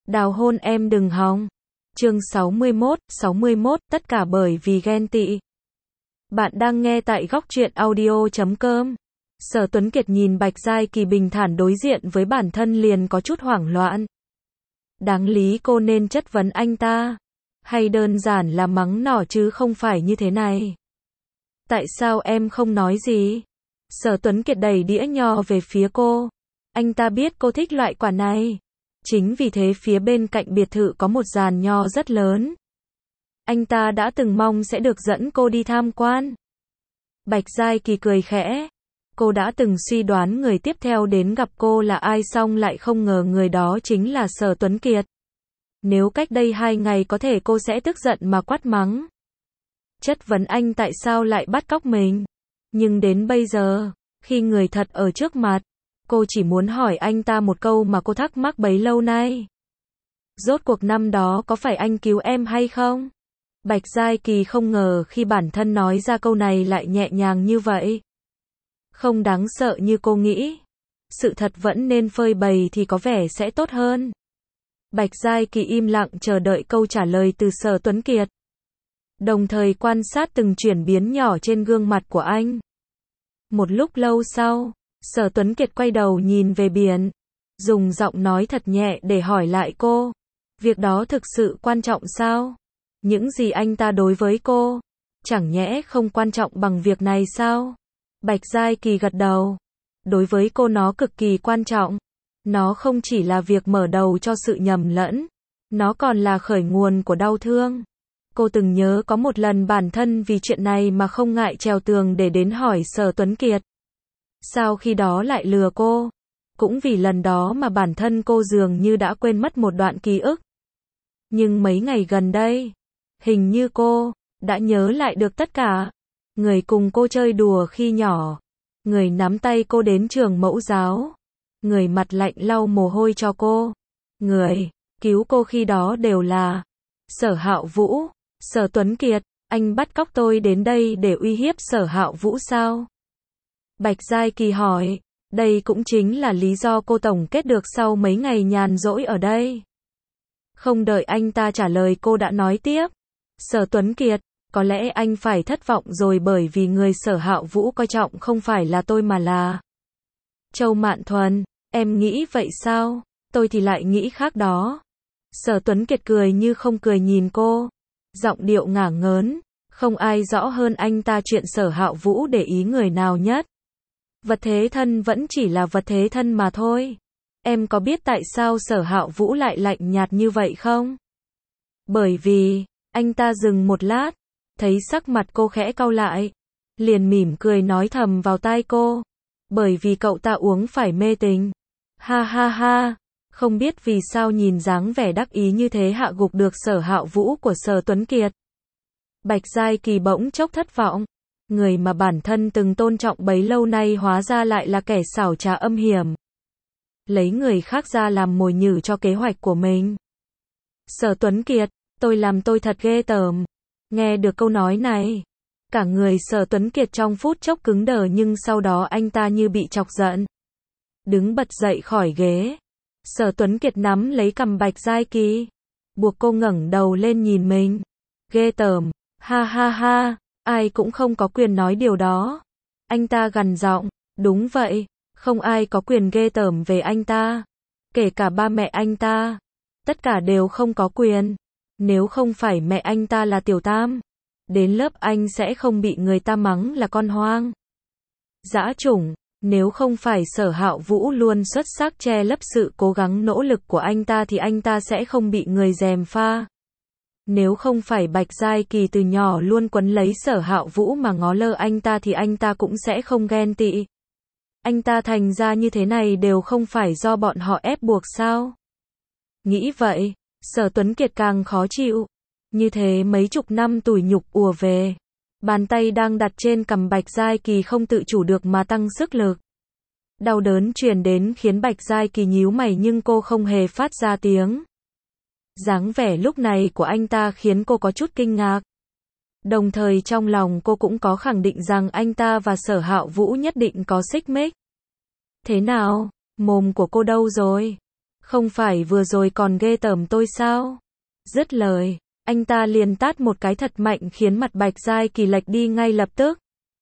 Đào hôn em đừng hòng. Chương 61, tất cả bởi vì ghen tị. Bạn đang nghe tại góc truyện audio.com. Sở Tuấn Kiệt nhìn Bạch Giai Kỳ bình thản đối diện với bản thân liền có chút hoảng loạn. Đáng lý cô nên chất vấn anh ta, hay đơn giản là mắng nỏ chứ không phải như thế này. Tại sao em không nói gì? Sở Tuấn Kiệt đẩy đĩa nho về phía cô. Anh ta biết cô thích loại quả này. Chính vì thế phía bên cạnh biệt thự có một giàn nho rất lớn. Anh ta đã từng mong sẽ được dẫn cô đi tham quan. Bạch Giai Kỳ cười khẽ. Cô đã từng suy đoán người tiếp theo đến gặp cô là ai, xong lại không ngờ người đó chính là Sở Tuấn Kiệt. Nếu cách đây 2 ngày có thể cô sẽ tức giận mà quát mắng, chất vấn anh tại sao lại bắt cóc mình. Nhưng đến bây giờ, khi người thật ở trước mặt, cô chỉ muốn hỏi anh ta một câu mà cô thắc mắc bấy lâu nay. Rốt cuộc năm đó có phải anh cứu em hay không? Bạch Giai Kỳ không ngờ khi bản thân nói ra câu này lại nhẹ nhàng như vậy. Không đáng sợ như cô nghĩ. Sự thật vẫn nên phơi bày thì có vẻ sẽ tốt hơn. Bạch Giai Kỳ im lặng chờ đợi câu trả lời từ Sở Tuấn Kiệt, đồng thời quan sát từng chuyển biến nhỏ trên gương mặt của anh. Một lúc lâu sau, Sở Tuấn Kiệt quay đầu nhìn về biển, dùng giọng nói thật nhẹ để hỏi lại cô. Việc đó thực sự quan trọng sao? Những gì anh ta đối với cô, chẳng nhẽ không quan trọng bằng việc này sao? Bạch Giai Kỳ gật đầu. Đối với cô nó cực kỳ quan trọng. Nó không chỉ là việc mở đầu cho sự nhầm lẫn, nó còn là khởi nguồn của đau thương. Cô từng nhớ có một lần bản thân vì chuyện này mà không ngại trèo tường để đến hỏi Sở Tuấn Kiệt. Sao khi đó lại lừa cô? Cũng vì lần đó mà bản thân cô dường như đã quên mất một đoạn ký ức. Nhưng mấy ngày gần đây, hình như cô đã nhớ lại được tất cả. Người cùng cô chơi đùa khi nhỏ, người nắm tay cô đến trường mẫu giáo, người mặt lạnh lau mồ hôi cho cô, người cứu cô khi đó đều là Sở Hạo Vũ. Sở Tuấn Kiệt, anh bắt cóc tôi đến đây để uy hiếp Sở Hạo Vũ sao? Bạch Giai Kỳ hỏi. Đây cũng chính là lý do cô tổng kết được sau mấy ngày nhàn rỗi ở đây. Không đợi anh ta trả lời cô đã nói tiếp. Sở Tuấn Kiệt, có lẽ anh phải thất vọng rồi, bởi vì người Sở Hạo Vũ coi trọng không phải là tôi mà là Châu Mạn Thuần. Em nghĩ vậy sao? Tôi thì lại nghĩ khác đó. Sở Tuấn Kiệt cười như không cười nhìn cô, giọng điệu ngả ngớn. Không ai rõ hơn anh ta chuyện Sở Hạo Vũ để ý người nào nhất. Vật thế thân vẫn chỉ là vật thế thân mà thôi. Em có biết tại sao Sở Hạo Vũ lại lạnh nhạt như vậy không? Bởi vì, anh ta dừng một lát, thấy sắc mặt cô khẽ cau lại, liền mỉm cười nói thầm vào tai cô. Bởi vì cậu ta uống phải mê tình. Ha ha ha, không biết vì sao nhìn dáng vẻ đắc ý như thế hạ gục được Sở Hạo Vũ của Sở Tuấn Kiệt. Bạch Giai Kỳ bỗng chốc thất vọng. Người mà bản thân từng tôn trọng bấy lâu nay hóa ra lại là kẻ xảo trá âm hiểm, lấy người khác ra làm mồi nhử cho kế hoạch của mình. Sở Tuấn Kiệt, tôi làm tôi thật ghê tởm. Nghe được câu nói này, cả người Sở Tuấn Kiệt trong phút chốc cứng đờ, nhưng sau đó anh ta như bị chọc giận, đứng bật dậy khỏi ghế. Sở Tuấn Kiệt nắm lấy cằm Bạch Giai Kỳ, buộc cô ngẩng đầu lên nhìn mình. Ghê tởm, ha ha ha, ai cũng không có quyền nói điều đó. Anh ta gằn giọng. Đúng vậy, không ai có quyền ghê tởm về anh ta, kể cả ba mẹ anh ta. Tất cả đều không có quyền. Nếu không phải mẹ anh ta là Tiểu Tam, đến lớp anh sẽ không bị người ta mắng là con hoang, dã chủng. Nếu không phải Sở Hạo Vũ luôn xuất sắc che lấp sự cố gắng nỗ lực của anh ta thì anh ta sẽ không bị người gièm pha. Nếu không phải Bạch Giai Kỳ từ nhỏ luôn quấn lấy Sở Hạo Vũ mà ngó lơ anh ta thì anh ta cũng sẽ không ghen tị. Anh ta thành ra như thế này đều không phải do bọn họ ép buộc sao? Nghĩ vậy, Sở Tuấn Kiệt càng khó chịu. Như thế mấy chục năm tủi nhục ùa về. Bàn tay đang đặt trên cằm Bạch Giai Kỳ không tự chủ được mà tăng sức lực. Đau đớn truyền đến khiến Bạch Giai Kỳ nhíu mày nhưng cô không hề phát ra tiếng. Dáng vẻ lúc này của anh ta khiến cô có chút kinh ngạc. Đồng thời trong lòng cô cũng có khẳng định rằng anh ta và Sở Hạo Vũ nhất định có xích mích. Thế nào? Mồm của cô đâu rồi? Không phải vừa rồi còn ghê tởm tôi sao? Dứt lời, anh ta liền tát một cái thật mạnh khiến mặt Bạch Giai Kỳ lệch đi ngay lập tức.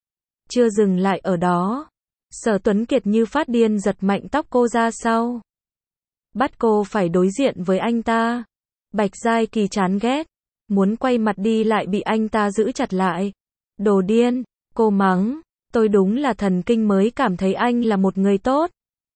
Chưa dừng lại ở đó, Sở Tuấn Kiệt như phát điên giật mạnh tóc cô ra sau. Bắt cô phải đối diện với anh ta. Bạch Giai Kỳ chán ghét, muốn quay mặt đi lại bị anh ta giữ chặt lại. Đồ điên, cô mắng, tôi đúng là thần kinh mới cảm thấy anh là một người tốt.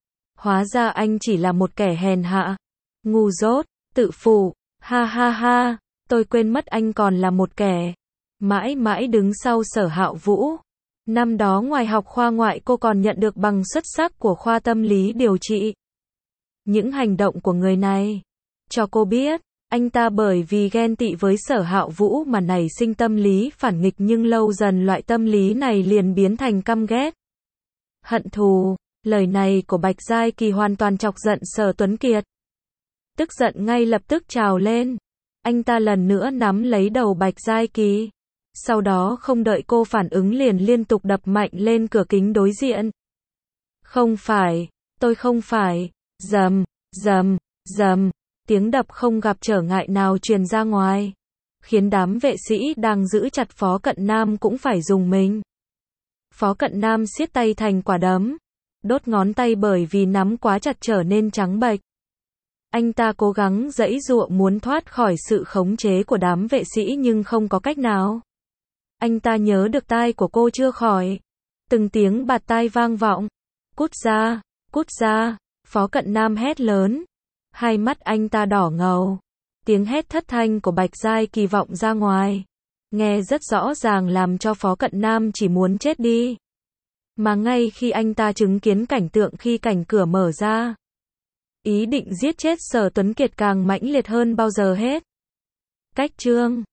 Hóa ra anh chỉ là một kẻ hèn hạ, ngu dốt, tự phụ, ha ha ha, tôi quên mất anh còn là một kẻ mãi mãi đứng sau Sở Hạo Vũ. Năm đó ngoài học khoa ngoại cô còn nhận được bằng xuất sắc của khoa tâm lý điều trị. Những hành động của người này cho cô biết, anh ta bởi vì ghen tị với Sở Hạo Vũ mà nảy sinh tâm lý phản nghịch, nhưng lâu dần loại tâm lý này liền biến thành căm ghét, hận thù. Lời này của Bạch Giai Kỳ hoàn toàn chọc giận Sở Tuấn Kiệt. Tức giận ngay lập tức trào lên. Anh ta lần nữa nắm lấy đầu Bạch Giai Kỳ. Sau đó không đợi cô phản ứng liền liên tục đập mạnh lên cửa kính đối diện. Không phải, tôi không phải. Rầm, rầm, rầm. Tiếng đập không gặp trở ngại nào truyền ra ngoài, khiến đám vệ sĩ đang giữ chặt Phó Cận Nam cũng phải rùng mình. Phó Cận Nam siết tay thành quả đấm, đốt ngón tay bởi vì nắm quá chặt trở nên trắng bệch. Anh ta cố gắng giãy giụa muốn thoát khỏi sự khống chế của đám vệ sĩ nhưng không có cách nào. Anh ta nhớ được tai của cô chưa khỏi. Từng tiếng bạt tai vang vọng. Cút ra, cút ra, Phó Cận Nam hét lớn. Hai mắt anh ta đỏ ngầu. Tiếng hét thất thanh của Bạch Giai Kỳ vọng ra ngoài, nghe rất rõ ràng làm cho Phó Cận Nam chỉ muốn chết đi. Mà ngay khi anh ta chứng kiến cảnh tượng khi cảnh cửa mở ra, ý định giết chết Sở Tuấn Kiệt càng mãnh liệt hơn bao giờ hết. Cách chương